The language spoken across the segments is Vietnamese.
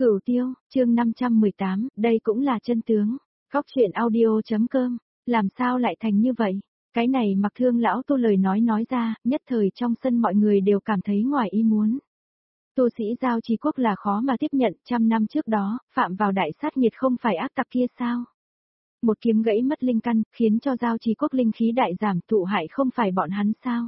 Cửu Tiêu, chương 518, đây cũng là chân tướng. Góc truyện audio.com, làm sao lại thành như vậy? Cái này Mặc Thương lão tu lời nói ra, nhất thời trong sân mọi người đều cảm thấy ngoài ý muốn. Tu sĩ Giao Trì Quốc là khó mà tiếp nhận, 100 năm trước đó, phạm vào đại sát nghiệt không phải ác tặc kia sao? Một kiếm gãy mất linh căn, khiến cho Giao Trì Quốc linh khí đại giảm, thụ hại không phải bọn hắn sao?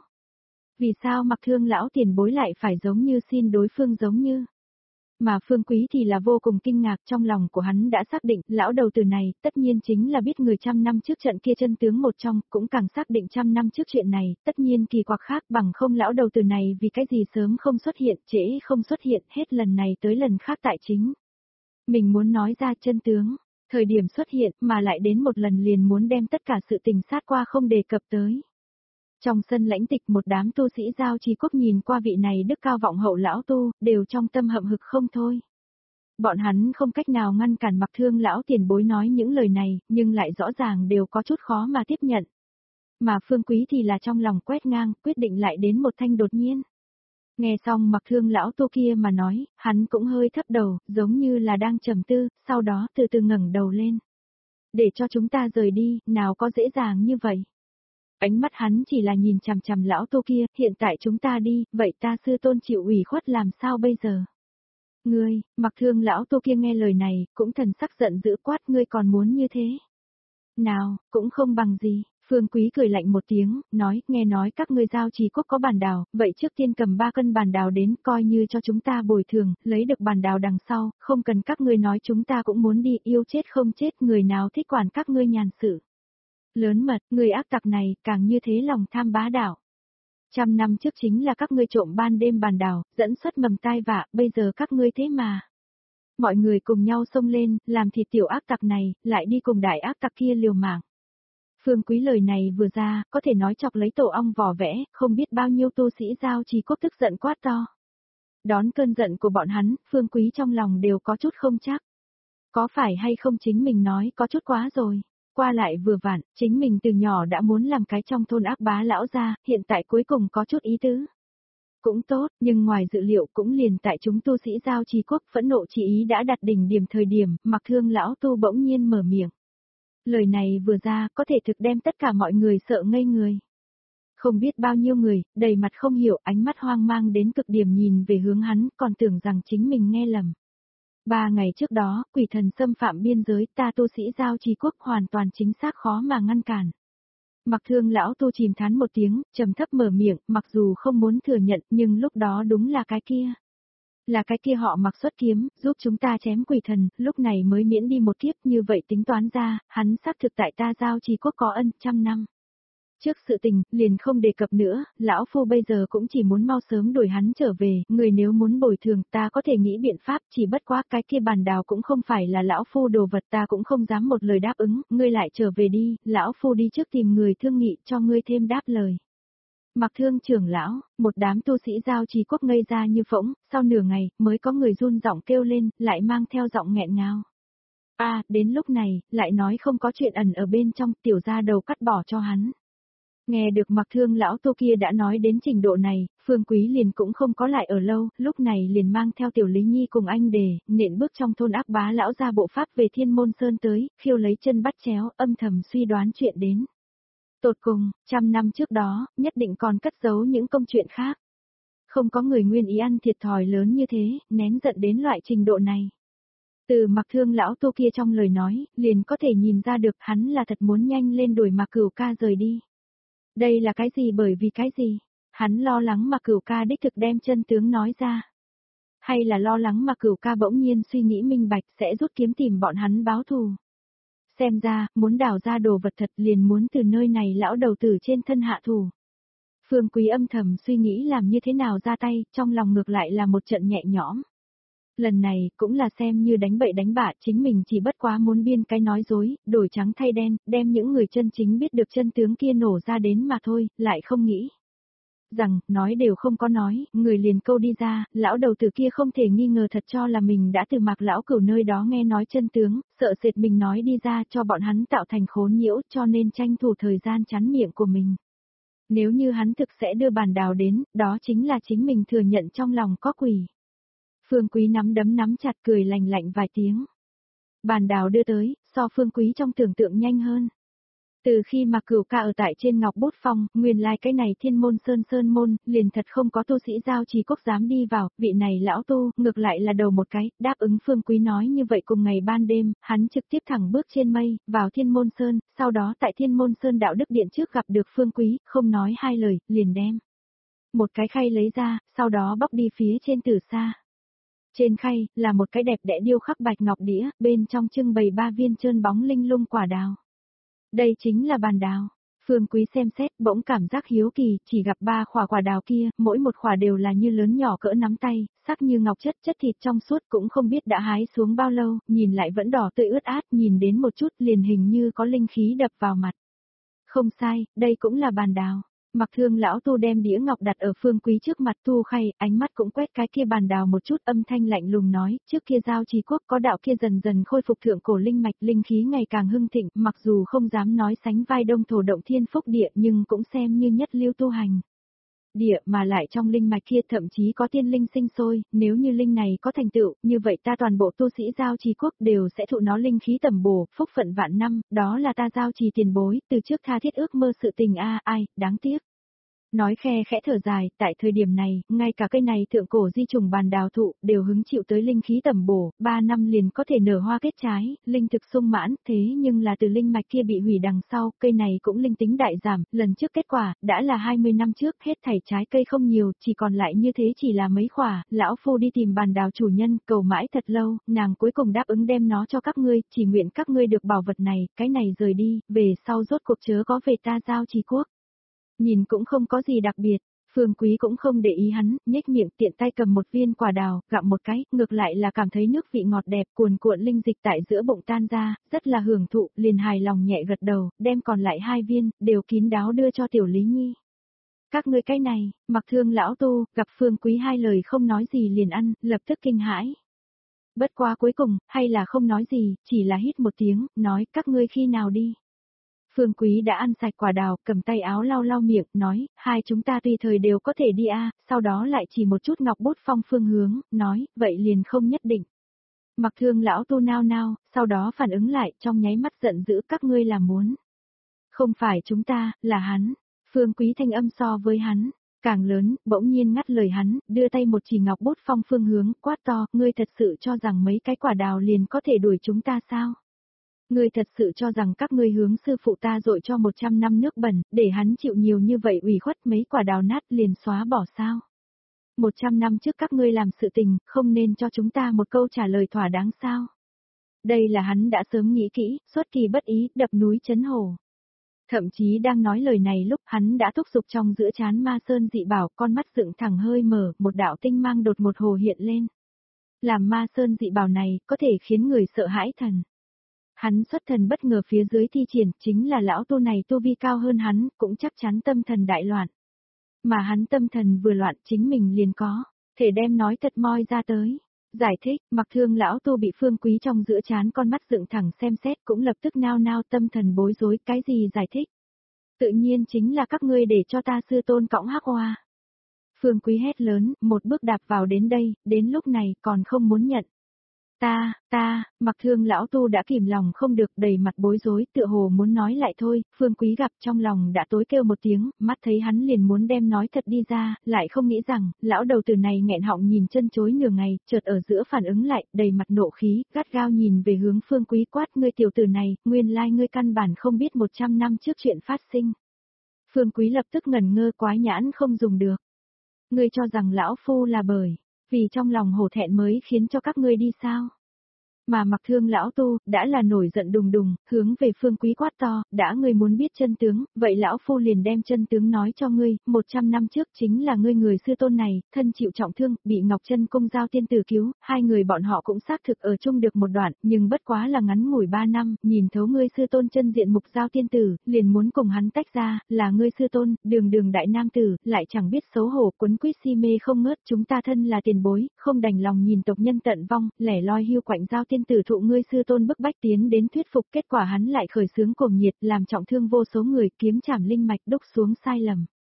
Vì sao Mặc Thương lão tiền bối lại phải giống như xin đối phương giống như? Mà Phương Quý thì là vô cùng kinh ngạc, trong lòng của hắn đã xác định, lão đầu tử này, tất nhiên chính là biết người 100 năm trước trận kia chân tướng một trong, cũng càng xác định 100 năm trước chuyện này, tất nhiên kỳ quặc khác bằng không lão đầu tử này vì cái gì sớm không xuất hiện, trễ không xuất hiện, hết lần này tới lần khác tại chính. Mình muốn nói ra chân tướng, thời điểm xuất hiện mà lại đến một lần liền muốn đem tất cả sự tình sát qua không đề cập tới. Trong sân lãnh tịch một đám tu sĩ Giao Trì Quốc nhìn qua vị này đức cao vọng hậu lão tu, đều trong tâm hậm hực không thôi. Bọn hắn không cách nào ngăn cản Mặc Thương lão tiền bối nói những lời này, nhưng lại rõ ràng đều có chút khó mà tiếp nhận. Mà Phương Quý thì là trong lòng quét ngang, quyết định lại đến một thanh đột nhiên. Nghe xong Mặc Thương lão tu kia mà nói, hắn cũng hơi thấp đầu, giống như là đang trầm tư, sau đó từ từ ngẩng đầu lên. Để cho chúng ta rời đi, nào có dễ dàng như vậy. Ánh mắt hắn chỉ là nhìn chằm chằm lão tu kia, hiện tại chúng ta đi, vậy ta sư tôn chịu ủy khuất làm sao bây giờ? Ngươi, Mặc Thương lão tu kia nghe lời này, cũng thần sắc giận dữ quát, ngươi còn muốn như thế? Nào, cũng không bằng gì. Phương Quý cười lạnh một tiếng, nói, nghe nói các ngươi Giao Trì Quốc có bản đào, vậy trước tiên cầm 3 cân bản đào đến, coi như cho chúng ta bồi thường, lấy được bản đào đằng sau, không cần các ngươi nói chúng ta cũng muốn đi, yêu chết không chết, người nào thích quản các ngươi nhàn sự. Lớn mật, người ác tặc này, càng như thế lòng tham bá đạo. 100 năm trước chính là các ngươi trộm ban đêm bàn đào, dẫn xuất mầm tai vạ, bây giờ các ngươi thế mà. Mọi người cùng nhau xông lên, làm thịt tiểu ác tặc này, lại đi cùng đại ác tặc kia liều mạng. Phương Quý lời này vừa ra, có thể nói chọc lấy tổ ong vỏ vẽ, không biết bao nhiêu tu sĩ Giao Trì Quốc tức giận quát to. Đón cơn giận của bọn hắn, Phương Quý trong lòng đều có chút không chắc. Có phải hay không chính mình nói có chút quá rồi. Qua lại vừa vặn, chính mình từ nhỏ đã muốn làm cái trong thôn ác bá lão ra, hiện tại cuối cùng có chút ý tứ. Cũng tốt, nhưng ngoài dự liệu cũng liền tại chúng tu sĩ Giao Trì Quốc phẫn nộ chỉ ý đã đặt đỉnh điểm thời điểm, Mặc Thương lão tu bỗng nhiên mở miệng. Lời này vừa ra, có thể thực đem tất cả mọi người sợ ngây người. Không biết bao nhiêu người, đầy mặt không hiểu, ánh mắt hoang mang đến cực điểm nhìn về hướng hắn, còn tưởng rằng chính mình nghe lầm. 3 ngày trước đó, quỷ thần xâm phạm biên giới, ta tu sĩ Giao Trì Quốc hoàn toàn chính xác khó mà ngăn cản. Mặc Thương lão tu chìm thán một tiếng, trầm thấp mở miệng, mặc dù không muốn thừa nhận, nhưng lúc đó đúng là cái kia. Là cái kia họ Mặc xuất kiếm, giúp chúng ta chém quỷ thần, lúc này mới miễn đi một kiếp, như vậy tính toán ra, hắn xác thực tại ta Giao Trì Quốc có ân 100 năm. Trước sự tình, liền không đề cập nữa, lão phu bây giờ cũng chỉ muốn mau sớm đuổi hắn trở về, người nếu muốn bồi thường ta có thể nghĩ biện pháp, chỉ bất quá cái kia bàn đào cũng không phải là lão phu đồ vật, ta cũng không dám một lời đáp ứng, ngươi lại trở về đi, lão phu đi trước tìm người thương nghị cho ngươi thêm đáp lời. Mặc Thương trưởng lão, một đám tu sĩ Giao Trì Quốc ngây ra như phỗng, sau nửa ngày, mới có người run giọng kêu lên, lại mang theo giọng nghẹn ngào. Đến lúc này, lại nói không có chuyện ẩn ở bên trong, tiểu gia đầu cắt bỏ cho hắn. Nghe được Mặc Thương lão tu kia đã nói đến trình độ này, Phương Quý liền cũng không có lại ở lâu, lúc này liền mang theo tiểu Lý Nhi cùng anh Đề, nện bước trong thôn ác bá lão ra bộ pháp về Thiên Môn Sơn tới, khiêu lấy chân bắt chéo, âm thầm suy đoán chuyện đến. Tột cùng, 100 năm trước đó, nhất định còn cất giấu những công chuyện khác. Không có người nguyên ý ăn thiệt thòi lớn như thế, nén giận đến loại trình độ này. Từ Mặc Thương lão tu kia trong lời nói, liền có thể nhìn ra được hắn là thật muốn nhanh lên đuổi Mặc Cửu ca rời đi. Đây là cái gì bởi vì cái gì? Hắn lo lắng Mặc Cửu ca đích thực đem chân tướng nói ra. Hay là lo lắng Mặc Cửu ca bỗng nhiên suy nghĩ minh bạch sẽ rút kiếm tìm bọn hắn báo thù. Xem ra, muốn đào ra đồ vật thật liền muốn từ nơi này lão đầu tử trên thân hạ thù. Phương Quý âm thầm suy nghĩ làm như thế nào ra tay, trong lòng ngược lại là một trận nhẹ nhõm. Lần này, cũng là xem như đánh bậy đánh bạ, chính mình chỉ bất quá muốn biên cái nói dối, đổi trắng thay đen, đem những người chân chính biết được chân tướng kia nổ ra đến mà thôi, lại không nghĩ. Rằng, nói đều không có nói, người liền câu đi ra, lão đầu tử kia không thể nghi ngờ thật cho là mình đã từ Mạc lão cửu nơi đó nghe nói chân tướng, sợ sệt mình nói đi ra cho bọn hắn tạo thành khốn nhiễu cho nên tranh thủ thời gian chắn miệng của mình. Nếu như hắn thực sẽ đưa bàn đào đến, đó chính là chính mình thừa nhận trong lòng có quỷ. Phương Quý nắm đấm nắm chặt cười lành lạnh vài tiếng. Bàn đào đưa tới, so Phương Quý trong tưởng tượng nhanh hơn. Từ khi mà Cửu ca ở tại trên Ngọc Bút Phong, nguyên lai cái này Thiên Môn Sơn môn, liền thật không có tu sĩ giao trì quốc dám đi vào, vị này lão tu, ngược lại là đầu một cái, đáp ứng Phương Quý nói như vậy cùng ngày ban đêm, hắn trực tiếp thẳng bước trên mây, vào Thiên Môn Sơn, sau đó tại Thiên Môn Sơn đạo đức điện trước gặp được Phương Quý, không nói hai lời, liền đem một cái khay lấy ra, sau đó bóc đi phía trên từ xa. Trên khay, là một cái đẹp đẽ điêu khắc bạch ngọc đĩa, bên trong trưng bày 3 viên trơn bóng linh lung quả đào. Đây chính là bàn đào. Phương Quý xem xét, bỗng cảm giác hiếu kỳ, chỉ gặp 3 khỏa quả đào kia, mỗi một khỏa đều là như lớn nhỏ cỡ nắm tay, sắc như ngọc chất thịt trong suốt cũng không biết đã hái xuống bao lâu, nhìn lại vẫn đỏ tươi ướt át, nhìn đến một chút liền hình như có linh khí đập vào mặt. Không sai, đây cũng là bàn đào. Mặc Thương lão tu đem đĩa ngọc đặt ở Phương Quý trước mặt tu khay, ánh mắt cũng quét cái kia bàn đào một chút, âm thanh lạnh lùng nói, trước kia giao trì quốc có đạo kia dần dần khôi phục thượng cổ linh mạch, linh khí ngày càng hưng thịnh, mặc dù không dám nói sánh vai Đông Thổ Động Thiên Phúc Địa nhưng cũng xem như nhất lưu tu hành địa, mà lại trong linh mạch kia thậm chí có tiên linh sinh sôi, nếu như linh này có thành tựu, như vậy ta toàn bộ tu sĩ giao trì quốc đều sẽ thụ nó linh khí tầm bổ, phúc phận vạn năm, đó là ta giao trì tiền bối, từ trước tha thiết ước mơ sự tình ai, đáng tiếc. Nói khe khẽ thở dài, tại thời điểm này, ngay cả cây này thượng cổ di trùng bàn đào thụ, đều hứng chịu tới linh khí tầm bổ, 3 năm liền có thể nở hoa kết trái, linh thực sung mãn, thế nhưng là từ linh mạch kia bị hủy đằng sau, cây này cũng linh tính đại giảm, lần trước kết quả, đã là 20 năm trước, hết thảy trái cây không nhiều, chỉ còn lại như thế chỉ là mấy khỏa, lão phu đi tìm bàn đào chủ nhân, cầu mãi thật lâu, nàng cuối cùng đáp ứng đem nó cho các ngươi, chỉ nguyện các ngươi được bảo vật này, cái này rời đi, về sau rốt cuộc chớ có về ta giao trì quốc. Nhìn cũng không có gì đặc biệt, Phương Quý cũng không để ý hắn, nhếch miệng tiện tay cầm một viên quả đào, gặm một cái, ngược lại là cảm thấy nước vị ngọt đẹp cuồn cuộn linh dịch tại giữa bụng tan ra, rất là hưởng thụ, liền hài lòng nhẹ gật đầu, đem còn lại 2 viên, đều kín đáo đưa cho Tiểu Lý Nhi. Các ngươi cái này, Mặc Thương lão tu, gặp Phương Quý 2 lời không nói gì liền ăn, lập tức kinh hãi. Bất quá cuối cùng, hay là không nói gì, chỉ là hít một tiếng, nói các ngươi khi nào đi. Phương Quý đã ăn sạch quả đào, cầm tay áo lau lau miệng, nói, hai chúng ta tùy thời đều có thể đi sau đó lại chỉ một chút Ngọc Bút Phong phương hướng, nói, vậy liền không nhất định. Mặc Thương lão tu nao nao, sau đó phản ứng lại, trong nháy mắt giận dữ các ngươi là muốn. Không phải chúng ta, là hắn. Phương Quý thanh âm so với hắn, càng lớn, bỗng nhiên ngắt lời hắn, đưa tay một chỉ Ngọc Bút Phong phương hướng, quát to, ngươi thật sự cho rằng mấy cái quả đào liền có thể đuổi chúng ta sao? Ngươi thật sự cho rằng các ngươi hướng sư phụ ta dội cho 100 năm nước bẩn, để hắn chịu nhiều như vậy ủy khuất mấy quả đào nát liền xóa bỏ sao? 100 năm trước các ngươi làm sự tình, không nên cho chúng ta một câu trả lời thỏa đáng sao? Đây là hắn đã sớm nghĩ kỹ, xuất kỳ bất ý, đập núi chấn hồ. Thậm chí đang nói lời này lúc hắn đã thúc giục trong giữa chán ma sơn dị bảo, con mắt dựng thẳng hơi mở, một đạo tinh mang đột một hồ hiện lên. Làm ma sơn dị bảo này, có thể khiến người sợ hãi thần. Hắn xuất thần bất ngờ phía dưới thi triển, chính là lão tu này tu vi cao hơn hắn, cũng chắc chắn tâm thần đại loạn. Mà hắn tâm thần vừa loạn chính mình liền có, thể đem nói thật moi ra tới. Giải thích, Mặc Thương lão tu bị Phương Quý trong giữa chán con mắt dựng thẳng xem xét cũng lập tức nao nao tâm thần bối rối, cái gì giải thích? Tự nhiên chính là các ngươi để cho ta sư tôn cõng hắc hoa. Phương Quý hét lớn, một bước đạp vào đến đây, đến lúc này còn không muốn nhận. Mặc Thương lão tu đã kìm lòng không được, đầy mặt bối rối, tựa hồ muốn nói lại thôi, Phương Quý gặp trong lòng đã tối kêu một tiếng, mắt thấy hắn liền muốn đem nói thật đi ra, lại không nghĩ rằng, lão đầu tử này nghẹn họng nhìn chân chối nửa ngày, chợt ở giữa phản ứng lại, đầy mặt nộ khí, gắt gao nhìn về hướng Phương Quý quát, ngươi tiểu tử này, nguyên lai ngươi căn bản không biết 100 năm trước chuyện phát sinh. Phương Quý lập tức ngẩn ngơ, quái nhãn không dùng được. Ngươi cho rằng lão phu là bởi vì trong lòng hổ thẹn mới khiến cho các ngươi đi sao? Mà Mặc Thương lão tu, đã là nổi giận đùng đùng, hướng về Phương Quý quát to, đã ngươi muốn biết chân tướng, vậy lão phu liền đem chân tướng nói cho ngươi, 100 năm trước chính là ngươi người sư tôn này, thân chịu trọng thương, bị Ngọc Chân Cung giao tiên tử cứu, hai người bọn họ cũng xác thực ở chung được một đoạn, nhưng bất quá là ngắn ngủi 3 năm, nhìn thấu ngươi sư tôn chân diện mục giao tiên tử, liền muốn cùng hắn tách ra, là ngươi sư tôn, đường đại nam tử, lại chẳng biết xấu hổ, quấn quýt si mê không ngớt, chúng ta thân là tiền bối, không đành lòng nhìn tộc nhân tận vong, lẻ loi hưu quạnh giao tiên tử thụ ngươi sư tôn bức bách tiến đến thuyết phục, kết quả hắn lại khởi xướng cuồng nhiệt, làm trọng thương vô số người, kiếm chảm linh mạch đúc xuống sai lầm.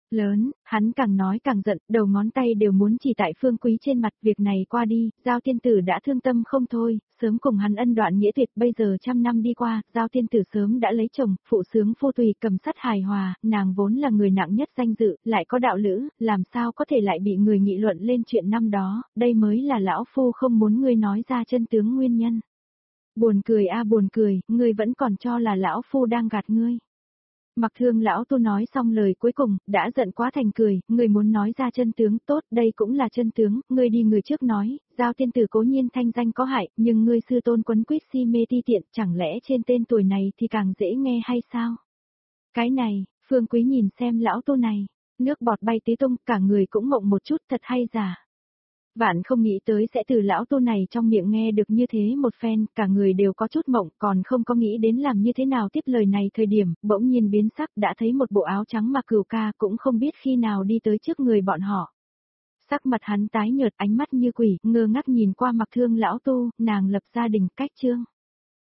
lớn, hắn càng nói càng giận, đầu ngón tay đều muốn chỉ tại Phương Quý trên mặt, việc này qua đi, Giao tiên tử đã thương tâm không thôi, sớm cùng hắn ân đoạn nghĩa tuyệt, bây giờ 100 năm đi qua, Giao tiên tử sớm đã lấy chồng, phụ sướng phu tùy, cầm sắt hài hòa, nàng vốn là người nặng nhất danh dự, lại có đạo lữ, làm sao có thể lại bị người nghị luận lên chuyện năm đó, đây mới là lão phu không muốn ngươi nói ra chân tướng nguyên nhân. Buồn cười a buồn cười, ngươi vẫn còn cho là lão phu đang gạt ngươi. Mặc Thương lão tu nói xong lời cuối cùng, đã giận quá thành cười, người muốn nói ra chân tướng, tốt, đây cũng là chân tướng, ngươi đi người trước nói, Giao tiên tử cố nhiên thanh danh có hại, nhưng ngươi sư tôn quấn quýt si mê ti tiện, chẳng lẽ trên tên tuổi này thì càng dễ nghe hay sao? Cái này, Phương Quý nhìn xem lão tu này, nước bọt bay tứ tung, cả người cũng mộng một chút, thật hay giả. Vạn không nghĩ tới sẽ từ lão tu này trong miệng nghe được như thế một phen, cả người đều có chút mộng, còn không có nghĩ đến làm như thế nào tiếp lời này thời điểm, bỗng nhiên biến sắc đã thấy một bộ áo trắng mà Cửu ca cũng không biết khi nào đi tới trước người bọn họ. Sắc mặt hắn tái nhợt, ánh mắt như quỷ, ngơ ngác nhìn qua Mặc Thương lão tu, nàng lập gia đình cách chương.